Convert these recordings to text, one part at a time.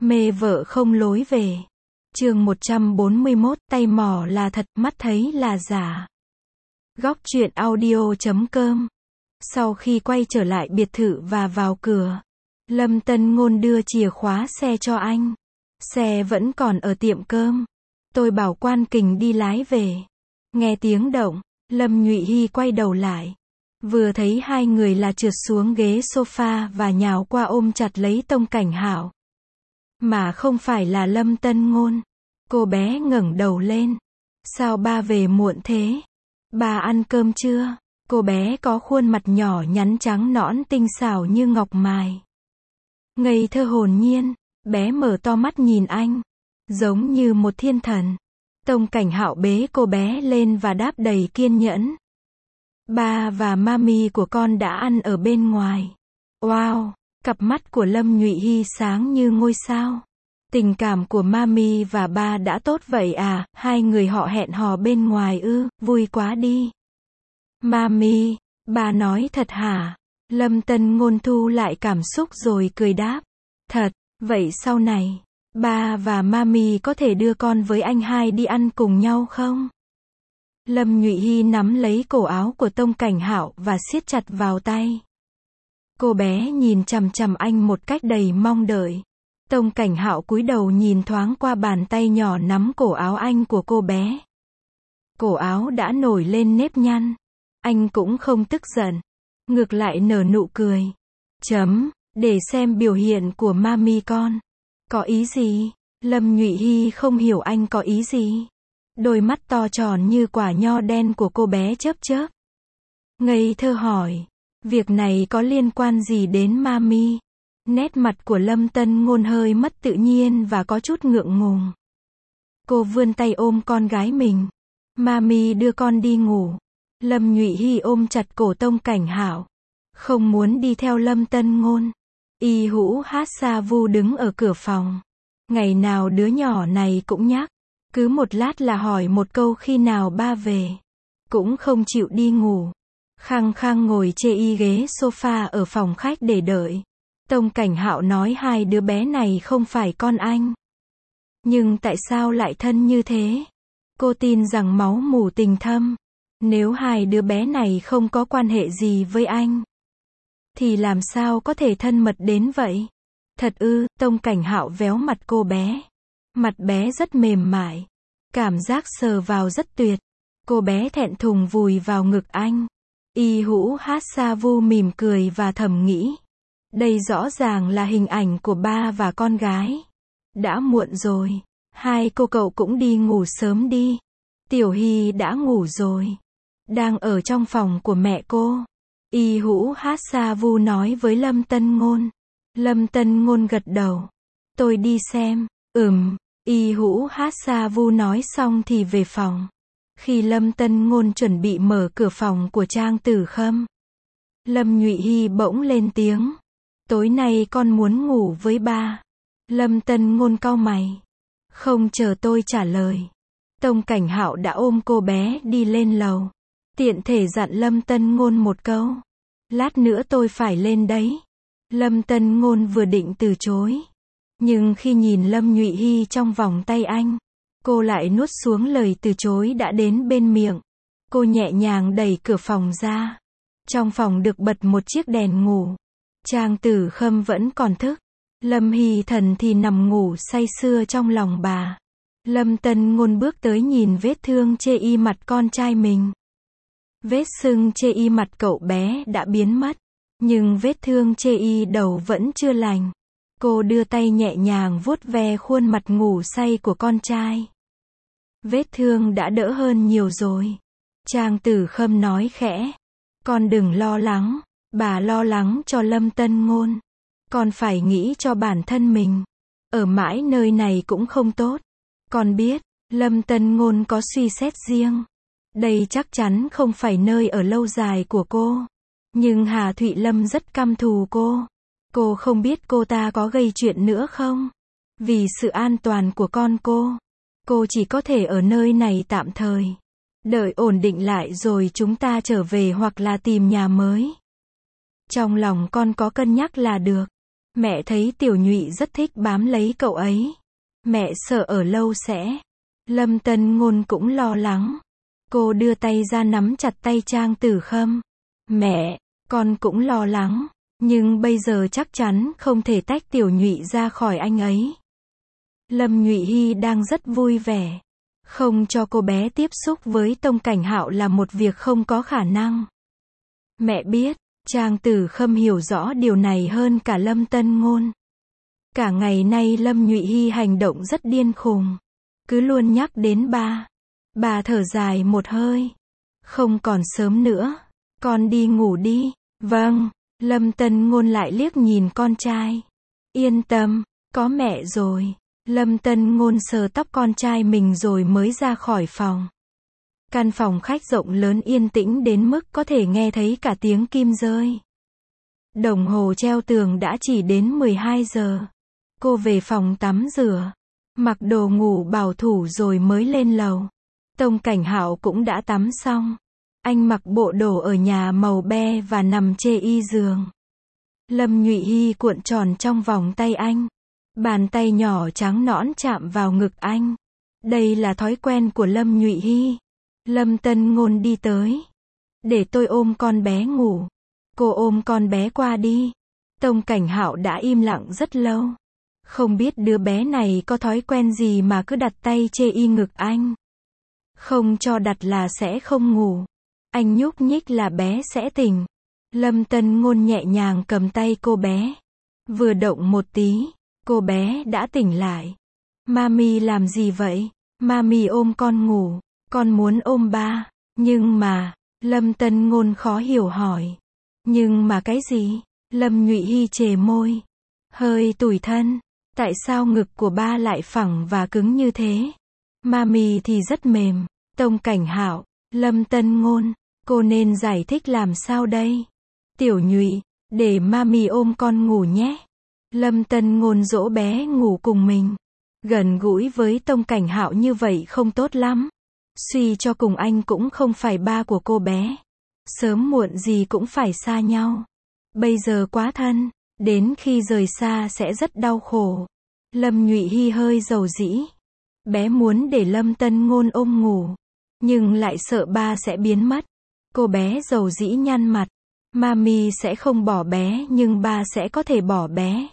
Mê vợ không lối về. Chương 141, tay mò là thật, mắt thấy là giả. Góc truyện audio.com. Sau khi quay trở lại biệt thự và vào cửa, Lâm Tân Ngôn đưa chìa khóa xe cho anh. Xe vẫn còn ở tiệm cơm. Tôi bảo Quan Kình đi lái về. Nghe tiếng động, Lâm Nhụy Hy quay đầu lại. Vừa thấy hai người là trượt xuống ghế sofa và nhào qua ôm chặt lấy Tông Cảnh Hạo. Mà không phải là Lâm Tân Ngôn. Cô bé ngẩng đầu lên. Sao ba về muộn thế? Ba ăn cơm chưa? Cô bé có khuôn mặt nhỏ nhắn trắng nõn tinh xảo như ngọc mài. Ngây thơ hồn nhiên, bé mở to mắt nhìn anh, giống như một thiên thần. Tông Cảnh Hạo bế cô bé lên và đáp đầy kiên nhẫn. Ba và mami của con đã ăn ở bên ngoài. Wow, cặp mắt của Lâm Nhụy Hy sáng như ngôi sao. Tình cảm của mami và ba đã tốt vậy à, hai người họ hẹn hò bên ngoài ư, vui quá đi. Mami, ba nói thật hả? Lâm Tân Ngôn thu lại cảm xúc rồi cười đáp. Thật, vậy sau này, ba và mami có thể đưa con với anh hai đi ăn cùng nhau không? Lâm Nhụy Hy nắm lấy cổ áo của Tông Cảnh Hạo và siết chặt vào tay. Cô bé nhìn chằm chằm anh một cách đầy mong đợi. Tông Cảnh Hạo cúi đầu nhìn thoáng qua bàn tay nhỏ nắm cổ áo anh của cô bé. Cổ áo đã nổi lên nếp nhăn. Anh cũng không tức giận. Ngược lại nở nụ cười. Để xem biểu hiện của mami con. Có ý gì? Lâm Nhụy Hy không hiểu anh có ý gì. Đôi mắt to tròn như quả nho đen của cô bé chớp chớp. Ngây thơ hỏi. Việc này có liên quan gì đến mami? Nét mặt của Lâm Tân Ngôn hơi mất tự nhiên và có chút ngượng ngùng. Cô vươn tay ôm con gái mình. Mami đưa con đi ngủ. Lâm Nhụy Hy ôm chặt cổ Tông Cảnh Hạo. Không muốn đi theo Lâm Tân Ngôn. Y Hữu Hát Sa Vu đứng ở cửa phòng. Ngày nào đứa nhỏ này cũng nhắc. Cứ một lát là hỏi một câu khi nào ba về. Cũng không chịu đi ngủ. Khăng khăng ngồi chê y ghế sofa ở phòng khách để đợi. Tông Cảnh Hạo nói hai đứa bé này không phải con anh. Nhưng tại sao lại thân như thế? Cô tin rằng máu mủ tình thâm. Nếu hai đứa bé này không có quan hệ gì với anh, thì làm sao có thể thân mật đến vậy? Thật ư? Tông Cảnh Hạo véo mặt cô bé. Mặt bé rất mềm mại. Cảm giác sờ vào rất tuyệt. Cô bé thẹn thùng vùi vào ngực anh. Y Hữu Hát Sa Vu mỉm cười và thầm nghĩ. Đây rõ ràng là hình ảnh của ba và con gái. Đã muộn rồi. Hai cô cậu cũng đi ngủ sớm đi. Tiểu Hy đã ngủ rồi. Đang ở trong phòng của mẹ cô. Y Hữu Hát Sa Vu nói với Lâm Tân Ngôn. Lâm Tân Ngôn gật đầu. Tôi đi xem. Y Hữu Hát Sa Vu nói xong thì về phòng. Khi Lâm Tân Ngôn chuẩn bị mở cửa phòng của Trang Tử Khâm, Lâm Nhụy Hy bỗng lên tiếng. Tối nay con muốn ngủ với ba. Lâm Tân Ngôn cau mày. Không chờ tôi trả lời. Tông Cảnh Hạo đã ôm cô bé đi lên lầu. Tiện thể dặn Lâm Tân Ngôn một câu. Lát nữa tôi phải lên đấy. Lâm Tân Ngôn vừa định từ chối. Nhưng khi nhìn Lâm Nhụy Hy trong vòng tay anh, cô lại nuốt xuống lời từ chối đã đến bên miệng. Cô nhẹ nhàng đẩy cửa phòng ra. Trong phòng được bật một chiếc đèn ngủ. Trang Tử Khâm vẫn còn thức. Lâm Hy Thần thì nằm ngủ say sưa trong lòng bà. Lâm Tân Ngôn bước tới nhìn vết thương chê y mặt con trai mình. Vết sưng chê y mặt cậu bé đã biến mất. Nhưng vết thương chê y đầu vẫn chưa lành. Cô đưa tay nhẹ nhàng vuốt ve khuôn mặt ngủ say của con trai. Vết thương đã đỡ hơn nhiều rồi. Trang Tử Khâm nói khẽ. Con đừng lo lắng. Bà lo lắng cho Lâm Tân Ngôn. Con phải nghĩ cho bản thân mình. Ở mãi nơi này cũng không tốt. Con biết, Lâm Tân Ngôn có suy xét riêng. Đây chắc chắn không phải nơi ở lâu dài của cô. Nhưng Hà Thụy Lâm rất căm thù cô. Cô không biết cô ta có gây chuyện nữa không? Vì sự an toàn của con cô chỉ có thể ở nơi này tạm thời. Đợi ổn định lại rồi chúng ta trở về hoặc là tìm nhà mới. Trong lòng con có cân nhắc là được. Mẹ thấy Tiểu Nhụy rất thích bám lấy cậu ấy. Mẹ sợ ở lâu sẽ. Lâm Tân Ngôn cũng lo lắng. Cô đưa tay ra nắm chặt tay Trang Tử Khâm. Mẹ, con cũng lo lắng. Nhưng bây giờ chắc chắn không thể tách Tiểu Nhụy ra khỏi anh ấy. Lâm Nhụy Hy đang rất vui vẻ. Không cho cô bé tiếp xúc với Tông Cảnh Hạo là một việc không có khả năng. Mẹ biết, Trang Tử Khâm hiểu rõ điều này hơn cả Lâm Tân Ngôn. Cả ngày nay Lâm Nhụy Hy hành động rất điên khùng. Cứ luôn nhắc đến ba. Bà thở dài một hơi. Không còn sớm nữa. Con đi ngủ đi. Vâng. Lâm Tân Ngôn lại liếc nhìn con trai. Yên tâm, có mẹ rồi. Lâm Tân Ngôn sờ tóc con trai mình rồi mới ra khỏi phòng. Căn phòng khách rộng lớn yên tĩnh đến mức có thể nghe thấy cả tiếng kim rơi. Đồng hồ treo tường đã chỉ đến 12 giờ. Cô về phòng tắm rửa, mặc đồ ngủ bảo thủ rồi mới lên lầu. Tông Cảnh Hạo cũng đã tắm xong. Anh mặc bộ đồ ở nhà màu be và nằm chê y giường. Lâm Nhụy Hy cuộn tròn trong vòng tay anh. Bàn tay nhỏ trắng nõn chạm vào ngực anh. Đây là thói quen của Lâm Nhụy Hy. Lâm Tân Ngôn đi tới. Để tôi ôm con bé ngủ. Cô ôm con bé qua đi. Tông Cảnh Hạo đã im lặng rất lâu. Không biết đứa bé này có thói quen gì mà cứ đặt tay chê y ngực anh. Không cho đặt là sẽ không ngủ. Anh nhúc nhích là bé sẽ tỉnh. Lâm Tân Ngôn nhẹ nhàng cầm tay cô bé. Vừa động một tí, cô bé đã tỉnh lại. Mami làm gì vậy? Mami ôm con ngủ. Con muốn ôm ba. Nhưng mà, Lâm Tân Ngôn khó hiểu hỏi. Nhưng mà cái gì? Lâm Nhụy Hy chề môi. Hơi tủi thân. Tại sao ngực của ba lại phẳng và cứng như thế? Mami thì rất mềm. Tông Cảnh Hạo, Lâm Tân Ngôn, cô nên giải thích làm sao đây? Tiểu Nhụy, để mami ôm con ngủ nhé. Lâm Tân Ngôn dỗ bé ngủ cùng mình. Gần gũi với Tông Cảnh Hạo như vậy không tốt lắm. Suy cho cùng anh cũng không phải ba của cô bé. Sớm muộn gì cũng phải xa nhau. Bây giờ quá thân, đến khi rời xa sẽ rất đau khổ. Lâm Nhụy Hy hơi dầu dĩ. Bé muốn để Lâm Tân Ngôn ôm ngủ, nhưng lại sợ ba sẽ biến mất. Cô bé dầu dĩ nhăn mặt. Mami sẽ không bỏ bé nhưng ba sẽ có thể bỏ bé.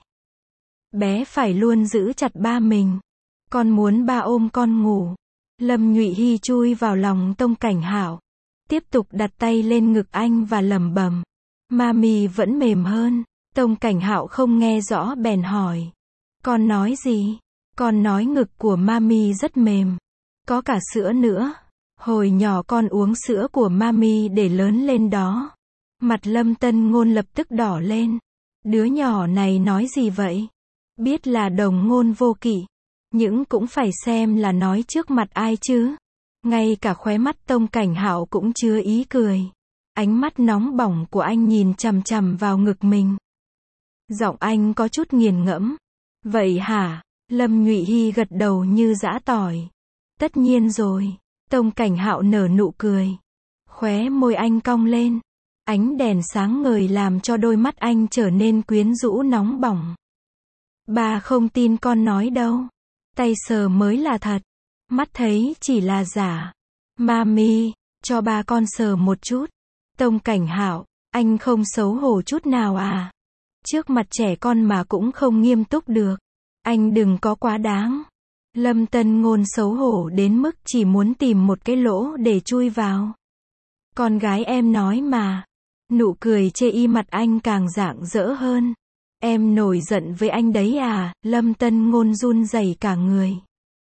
Bé phải luôn giữ chặt ba mình. Con muốn ba ôm con ngủ. Lâm Nhụy Hy chui vào lòng Tông Cảnh Hạo. Tiếp tục đặt tay lên ngực anh và lẩm bẩm. Mami vẫn mềm hơn. Tông Cảnh Hạo không nghe rõ bèn hỏi. Con nói gì? Con nói ngực của mami rất mềm. Có cả sữa nữa. Hồi nhỏ con uống sữa của mami để lớn lên đó. Mặt Lâm Tân Ngôn lập tức đỏ lên. Đứa nhỏ này nói gì vậy? Biết là đồng ngôn vô kỵ. Nhưng cũng phải xem là nói trước mặt ai chứ. Ngay cả khóe mắt Tông Cảnh Hạo cũng chứa ý cười. Ánh mắt nóng bỏng của anh nhìn chằm chằm vào ngực mình. Giọng anh có chút nghiền ngẫm. Vậy hả? Lâm Nhụy Hy gật đầu như giã tỏi. Tất nhiên rồi. Tông Cảnh Hạo nở nụ cười. Khóe môi anh cong lên. Ánh đèn sáng ngời làm cho đôi mắt anh trở nên quyến rũ nóng bỏng. Bà không tin con nói đâu. Tay sờ mới là thật. Mắt thấy chỉ là giả. Mami, cho ba con sờ một chút. Tông Cảnh Hạo, anh không xấu hổ chút nào à? Trước mặt trẻ con mà cũng không nghiêm túc được. Anh đừng có quá đáng. Lâm Tân Ngôn xấu hổ đến mức chỉ muốn tìm một cái lỗ để chui vào. Con gái em nói mà. Nụ cười chê y mặt anh càng rạng rỡ hơn. Em nổi giận với anh đấy à? Lâm Tân Ngôn run rẩy cả người.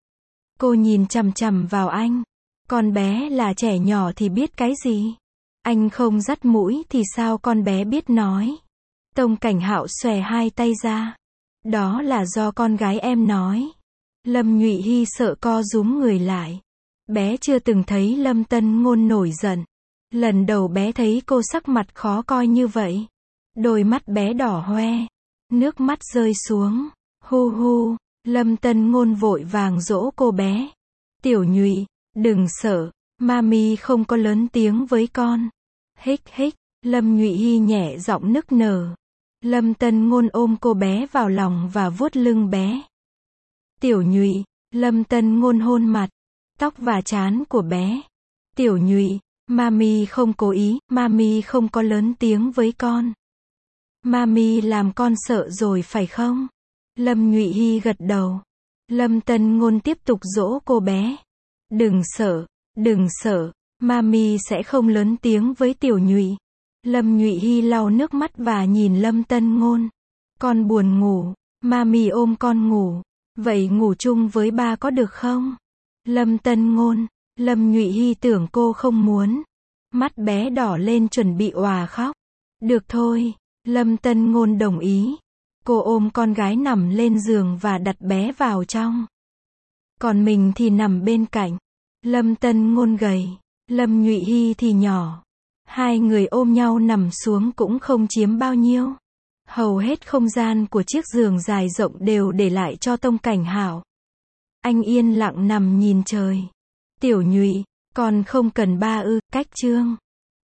Cô nhìn chằm chằm vào anh. Con bé là trẻ nhỏ thì biết cái gì? Anh không dắt mũi thì sao con bé biết nói? Tông Cảnh Hạo xòe hai tay ra. Đó là do con gái em nói. Lâm Nhụy Hy sợ co rúm người lại. Bé chưa từng thấy Lâm Tân Ngôn nổi giận. Lần đầu bé thấy cô sắc mặt khó coi như vậy. Đôi mắt bé đỏ hoe. Nước mắt rơi xuống. Hu hu. Lâm Tân Ngôn vội vàng dỗ cô bé. Tiểu Nhụy, đừng sợ. Mami không có lớn tiếng với con. Hích hích. Lâm Nhụy Hy nhẹ giọng nức nở. Lâm Tân Ngôn ôm cô bé vào lòng và vuốt lưng bé. Tiểu Nhụy, Lâm Tân Ngôn hôn mặt, tóc và trán của bé. Tiểu Nhụy, mami không cố ý, mami không có lớn tiếng với con. Mami làm con sợ rồi phải không? Lâm Nhụy Hy gật đầu. Lâm Tân Ngôn tiếp tục dỗ cô bé. Đừng sợ, mami sẽ không lớn tiếng với Tiểu Nhụy. Lâm Nhụy Hy lau nước mắt và nhìn Lâm Tân Ngôn. Con buồn ngủ, mami ôm con ngủ. Vậy ngủ chung với ba có được không? Lâm Tân Ngôn, Lâm Nhụy Hy tưởng cô không muốn. Mắt bé đỏ lên chuẩn bị òa khóc. Được thôi, Lâm Tân Ngôn đồng ý. Cô ôm con gái nằm lên giường và đặt bé vào trong. Còn mình thì nằm bên cạnh. Lâm Tân Ngôn gầy, Lâm Nhụy Hy thì nhỏ. Hai người ôm nhau nằm xuống cũng không chiếm bao nhiêu. Hầu hết không gian của chiếc giường dài rộng đều để lại cho Tông Cảnh Hảo. Anh yên lặng nằm nhìn trời. Tiểu Nhụy, con không cần ba ư, cách Trương.